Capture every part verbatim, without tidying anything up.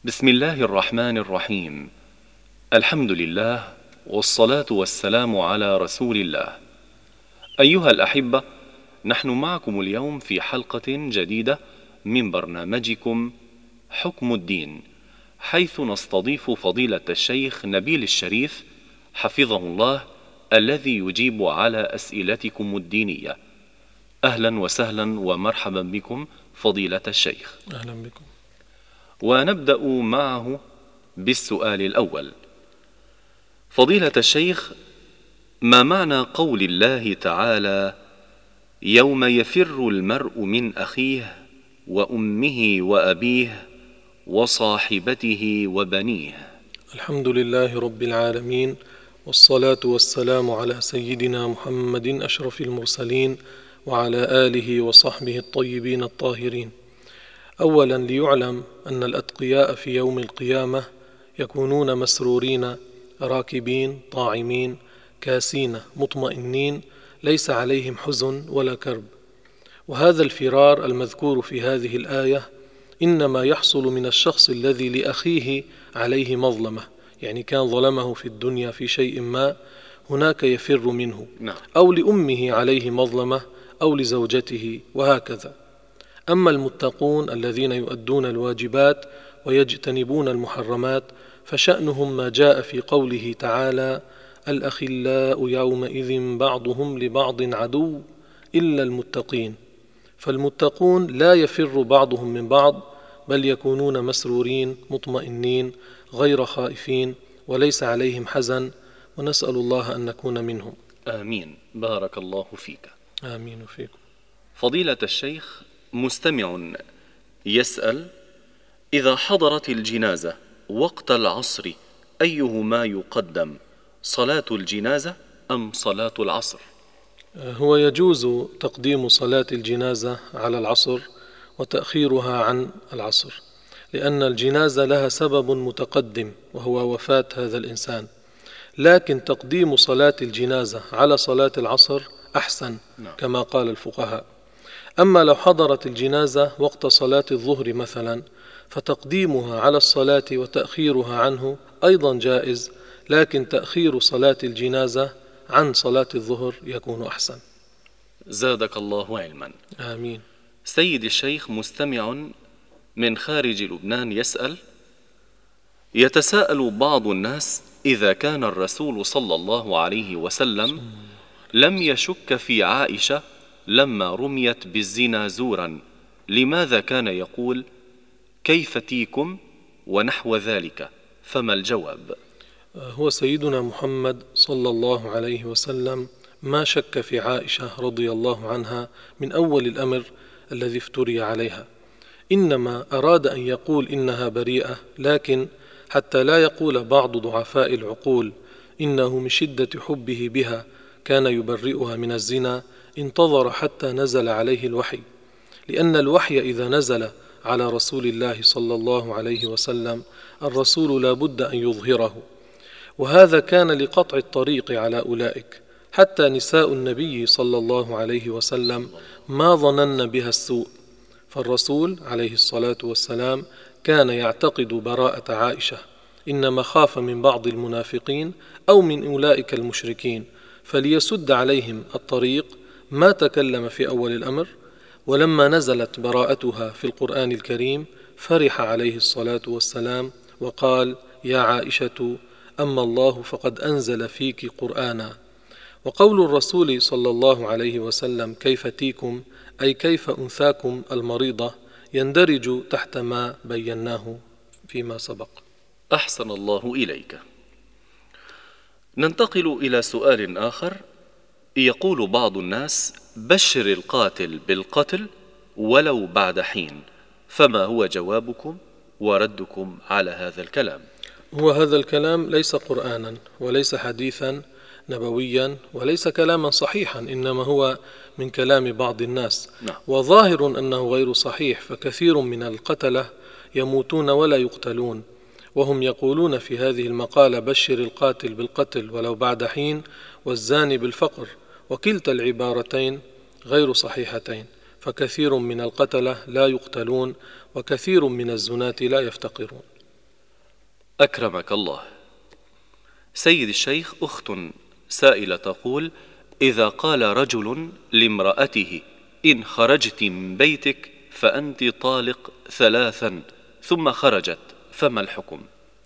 بسم الله الرحمن الرحيم. الحمد لله والصلاة والسلام على رسول الله. أيها الأحبة، نحن معكم اليوم في حلقة جديدة من برنامجكم حكم الدين، حيث نستضيف فضيلة الشيخ نبيل الشريف حفظه الله، الذي يجيب على أسئلتكم الدينية. أهلا وسهلا ومرحبا بكم فضيلة الشيخ. أهلا بكم. ونبدأ معه بالسؤال الأول. فضيلة الشيخ، ما معنى قول الله تعالى: يوم يفر المرء من أخيه وأمه وأبيه وصاحبته وبنيه؟ الحمد لله رب العالمين، والصلاة والسلام على سيدنا محمد أشرف المرسلين وعلى آله وصحبه الطيبين الطاهرين. أولا، ليعلم أن الأتقياء في يوم القيامة يكونون مسرورين راكبين طاعمين كاسين مطمئنين، ليس عليهم حزن ولا كرب. وهذا الفرار المذكور في هذه الآية إنما يحصل من الشخص الذي لأخيه عليه مظلمة، يعني كان ظلمه في الدنيا في شيء ما، هناك يفر منه، أو لأمه عليه مظلمة، أو لزوجته، وهكذا. أما المتقون الذين يؤدون الواجبات ويجتنبون المحرمات فشأنهم ما جاء في قوله تعالى: الأخلاء يومئذ بعضهم لبعض عدو إلا المتقين. فالمتقون لا يفر بعضهم من بعض، بل يكونون مسرورين مطمئنين غير خائفين، وليس عليهم حزن، ونسأل الله أن نكون منهم. آمين. بارك الله فيك. آمين فيكم. فضيلة الشيخ، مستمع يسأل: إذا حضرت الجنازة وقت العصر أيهما يقدم، صلاة الجنازة أم صلاة العصر؟ هو يجوز تقديم صلاة الجنازة على العصر وتأخيرها عن العصر، لأن الجنازة لها سبب متقدم وهو وفاة هذا الإنسان، لكن تقديم صلاة الجنازة على صلاة العصر أحسن كما قال الفقهاء. أما لو حضرت الجنازة وقت صلاة الظهر مثلا، فتقديمها على الصلاة وتأخيرها عنه أيضا جائز، لكن تأخير صلاة الجنازة عن صلاة الظهر يكون أحسن. زادك الله علما. آمين. سيد الشيخ، مستمع من خارج لبنان يسأل: يتساءل بعض الناس إذا كان الرسول صلى الله عليه وسلم لم يشك في عائشة لما رميت بالزنا زورا، لماذا كان يقول كيف تيكم ونحو ذلك؟ فما الجواب؟ هو سيدنا محمد صلى الله عليه وسلم ما شك في عائشة رضي الله عنها من أول الأمر الذي افتري عليها، إنما أراد أن يقول إنها بريئة، لكن حتى لا يقول بعض ضعفاء العقول إنه من شدة حبه بها كان يبرئها من الزنا، انتظر حتى نزل عليه الوحي، لأن الوحي إذا نزل على رسول الله صلى الله عليه وسلم الرسول لا بد أن يظهره، وهذا كان لقطع الطريق على أولئك. حتى نساء النبي صلى الله عليه وسلم ما ظنن بها السوء، فالرسول عليه الصلاة والسلام كان يعتقد براءة عائشة، إنما خاف من بعض المنافقين أو من أولئك المشركين، فليسد عليهم الطريق ما تكلم في أول الأمر. ولما نزلت براءتها في القرآن الكريم فرح عليه الصلاة والسلام وقال: يا عائشة أما الله فقد أنزل فيك قرآنا. وقول الرسول صلى الله عليه وسلم كيف تيكم، أي كيف أنثاكم المريضة، يندرج تحت ما بيناه فيما سبق. أحسن الله إليك. ننتقل إلى سؤال آخر. يقول بعض الناس: بشر القاتل بالقتل ولو بعد حين، فما هو جوابكم وردكم على هذا الكلام؟ هو هذا الكلام ليس قرآنا وليس حديثا نبويا وليس كلاما صحيحا، إنما هو من كلام بعض الناس. نعم. وظاهر أنه غير صحيح، فكثير من القتلة يموتون ولا يقتلون، وهم يقولون في هذه المقالة: بشر القاتل بالقتل ولو بعد حين، والزاني بالفقر، وكلتا العبارتين غير صحيحتين، فكثير من القتلة لا يقتلون، وكثير من الزناة لا يفتقرون. أكرمك الله. سيد الشيخ، أخت سائلة تقول: إذا قال رجل لامرأته: إن خرجت من بيتك فأنت طالق ثلاثا، ثم خرجت، فما الحكم؟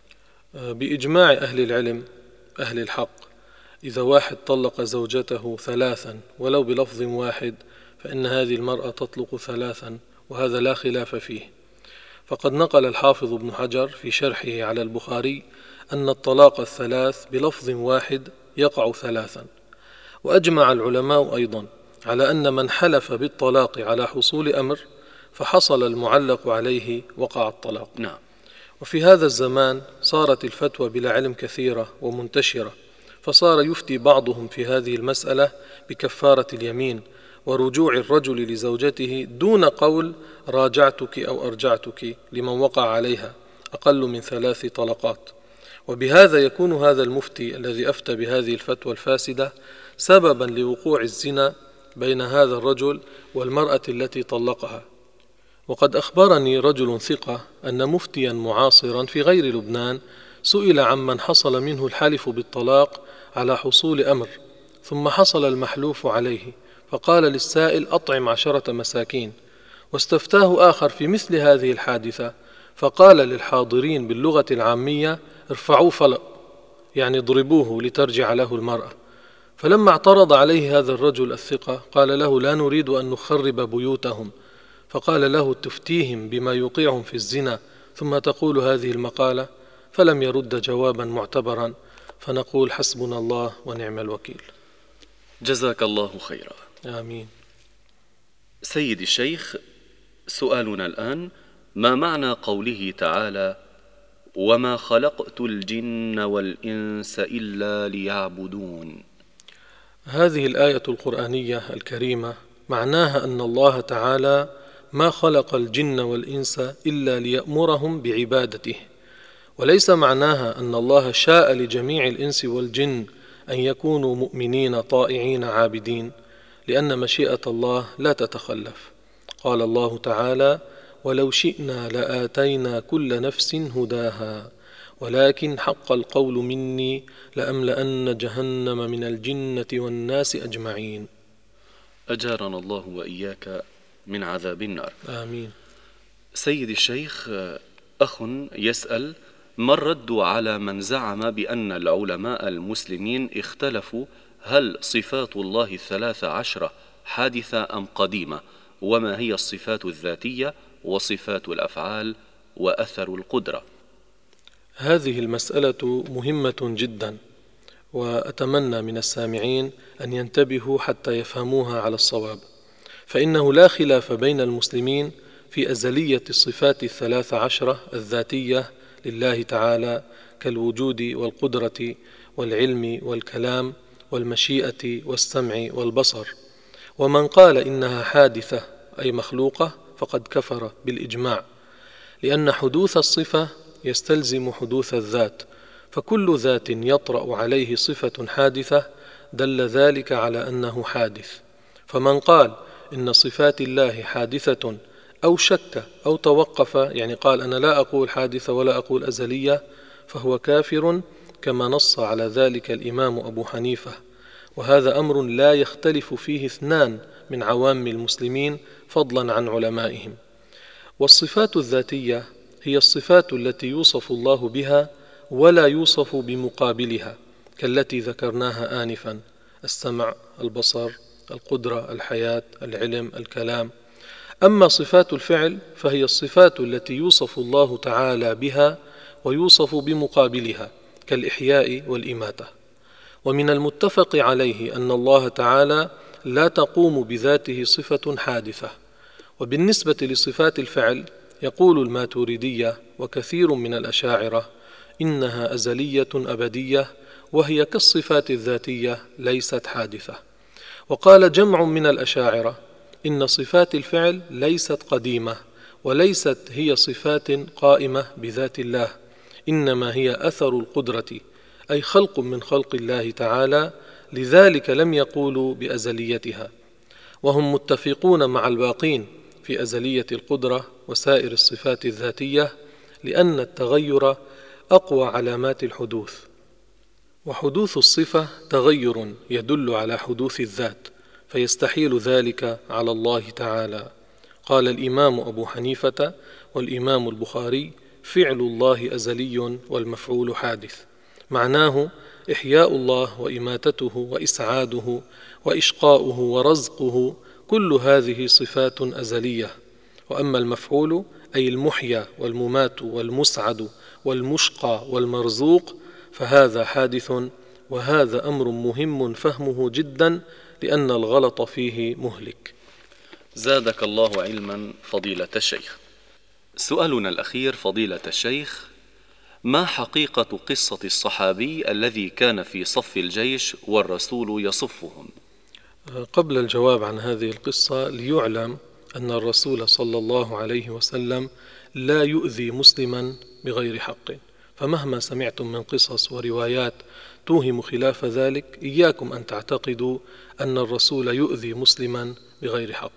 بإجماع أهل العلم أهل الحق، إذا واحد طلق زوجته ثلاثا ولو بلفظ واحد فإن هذه المرأة تطلق ثلاثا، وهذا لا خلاف فيه. فقد نقل الحافظ ابن حجر في شرحه على البخاري أن الطلاق الثلاث بلفظ واحد يقع ثلاثا. وأجمع العلماء أيضا على أن من حلف بالطلاق على حصول أمر فحصل المعلق عليه وقع الطلاق. نعم. وفي هذا الزمان صارت الفتوى بلا علم كثيرة ومنتشرة، فصار يفتي بعضهم في هذه المسألة بكفارة اليمين ورجوع الرجل لزوجته دون قول راجعتك أو أرجعتك لمن وقع عليها أقل من ثلاث طلقات. وبهذا يكون هذا المفتي الذي أفتى بهذه الفتوى الفاسدة سببا لوقوع الزنا بين هذا الرجل والمرأة التي طلقها. وقد أخبرني رجل ثقة أن مفتيا معاصرا في غير لبنان سئل عمن حصل منه الحلف بالطلاق على حصول أمر ثم حصل المحلوف عليه، فقال للسائل: أطعم عشرة مساكين. واستفتاه آخر في مثل هذه الحادثة فقال للحاضرين باللغة العامية: ارفعوه فلق، يعني اضربوه لترجع له المرأة. فلما اعترض عليه هذا الرجل الثقة قال له: لا نريد أن نخرب بيوتهم. فقال له: تفتيهم بما يوقعهم في الزنا ثم تقول هذه المقالة؟ فلم يرد جوابا معتبرا، فنقول حسبنا الله ونعم الوكيل. جزاك الله خيرا. آمين. سيدي الشيخ، سؤالنا الآن: ما معنى قوله تعالى: وما خلقت الجن والإنس إلا ليعبدون؟ هذه الآية القرآنية الكريمة معناها أن الله تعالى ما خلق الجن والإنس إلا ليأمرهم بعبادته، وليس معناها أن الله شاء لجميع الإنس والجن أن يكونوا مؤمنين طائعين عابدين، لأن مشيئة الله لا تتخلف. قال الله تعالى: ولو شئنا لآتينا كل نفس هداها ولكن حق القول مني لأملأن جهنم من الجنة والناس أجمعين. أجارنا الله وإياك من عذاب النار. آمين. سيدي الشيخ، أخ يسأل: ما الرد على من زعم بأن العلماء المسلمين اختلفوا هل صفات الله الثلاث عشرة حادثة أم قديمة؟ وما هي الصفات الذاتية وصفات الأفعال وأثر القدرة؟ هذه المسألة مهمة جدا، وأتمنى من السامعين أن ينتبهوا حتى يفهموها على الصواب. فإنه لا خلاف بين المسلمين في أزلية الصفات الثلاث عشرة الذاتية لله تعالى كالوجود والقدرة والعلم والكلام والمشيئة والسمع والبصر. ومن قال إنها حادثة أي مخلوقة فقد كفر بالإجماع، لأن حدوث الصفة يستلزم حدوث الذات، فكل ذات يطرأ عليه صفة حادثة دل ذلك على أنه حادث. فمن قال إن صفات الله حادثة أو شك أو توقف، يعني قال أنا لا أقول حادثة ولا أقول أزلية، فهو كافر، كما نص على ذلك الإمام أبو حنيفة. وهذا أمر لا يختلف فيه اثنان من عوام المسلمين فضلا عن علمائهم. والصفات الذاتية هي الصفات التي يوصف الله بها ولا يوصف بمقابلها، كالتي ذكرناها آنفا: السمع، البصر، القدرة، الحياة، العلم، الكلام. أما صفات الفعل فهي الصفات التي يوصف الله تعالى بها ويوصف بمقابلها، كالإحياء والإماتة. ومن المتفق عليه أن الله تعالى لا تقوم بذاته صفة حادثة. وبالنسبة لصفات الفعل يقول الماتريدية وكثير من الأشاعرة إنها أزلية أبدية، وهي كالصفات الذاتية ليست حادثة. وقال جمع من الأشاعرة إن صفات الفعل ليست قديمة وليست هي صفات قائمة بذات الله، إنما هي أثر القدرة، أي خلق من خلق الله تعالى، لذلك لم يقولوا بأزليتها. وهم متفقون مع الباقين في أزلية القدرة وسائر الصفات الذاتية، لأن التغير أقوى علامات الحدوث. وحدوث الصفة تغير يدل على حدوث الذات، فيستحيل ذلك على الله تعالى. قال الإمام أبو حنيفة والإمام البخاري: فعل الله أزلي والمفعول حادث. معناه إحياء الله وإماتته وإسعاده وإشقاؤه ورزقه، كل هذه صفات أزلية. وأما المفعول أي المحيى والممات والمسعد والمشقى والمرزوق فهذا حادث، وهذا أمر مهم فهمه جدا، لأن الغلط فيه مهلك. زادك الله علما فضيلة الشيخ. سؤالنا الأخير فضيلة الشيخ: ما حقيقة قصة الصحابي الذي كان في صف الجيش والرسول يصفهم؟ قبل الجواب عن هذه القصة، ليعلم أن الرسول صلى الله عليه وسلم لا يؤذي مسلما بغير حق، فمهما سمعتم من قصص وروايات توهم خلاف ذلك، إياكم أن تعتقدوا أن الرسول يؤذي مسلما بغير حق.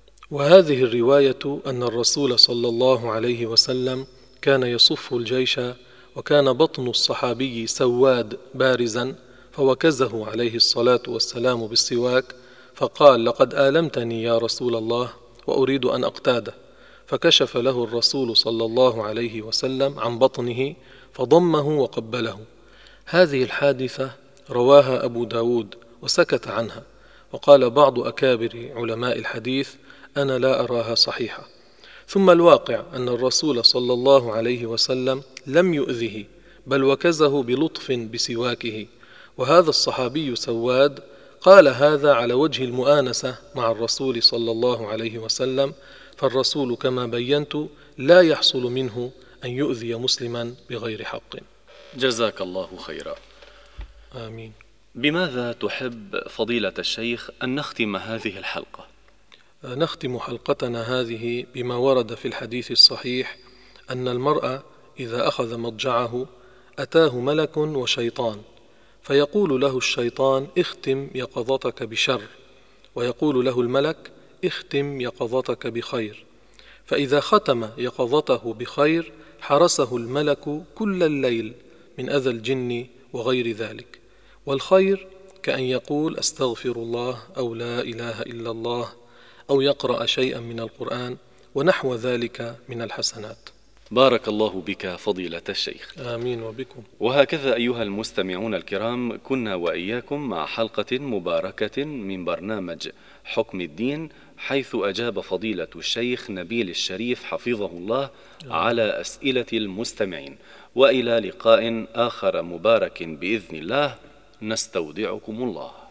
وهذه الرواية أن الرسول صلى الله عليه وسلم كان يصف الجيش، وكان بطن الصحابي سواد بارزا، فوكزه عليه الصلاة والسلام بالسواك، فقال: لقد آلمتني يا رسول الله وأريد أن أقتاده، فكشف له الرسول صلى الله عليه وسلم عن بطنه فضمه وقبله. هذه الحادثة رواها أبو داود وسكت عنها، وقال بعض أكابر علماء الحديث: أنا لا أراها صحيحة. ثم الواقع أن الرسول صلى الله عليه وسلم لم يؤذه، بل وكزه بلطف بسواكه. وهذا الصحابي سواد قال هذا على وجه المؤانسة مع الرسول صلى الله عليه وسلم، فالرسول كما بينت لا يحصل منه أن يؤذي مسلما بغير حق. جزاك الله خيرا. آمين. بماذا تحب فضيلة الشيخ أن نختم هذه الحلقة؟ نختم حلقتنا هذه بما ورد في الحديث الصحيح أن المرء إذا أخذ مضجعه أتاه ملك وشيطان، فيقول له الشيطان: اختم يقظتك بشر، ويقول له الملك: اختم يقظتك بخير. فإذا ختم يقظته بخير حرسه الملك كل الليل من أذى الجن وغير ذلك. والخير كأن يقول: أستغفر الله، أو لا إله إلا الله، أو يقرأ شيئا من القرآن، ونحو ذلك من الحسنات. بارك الله بك فضيلة الشيخ. آمين وبكم. وهكذا أيها المستمعون الكرام، كنا وإياكم مع حلقة مباركة من برنامج حكم الدين، حيث أجاب فضيلة الشيخ نبيل الشريف حفظه الله على أسئلة المستمعين. وإلى لقاء آخر مبارك بإذن الله، نستودعكم الله.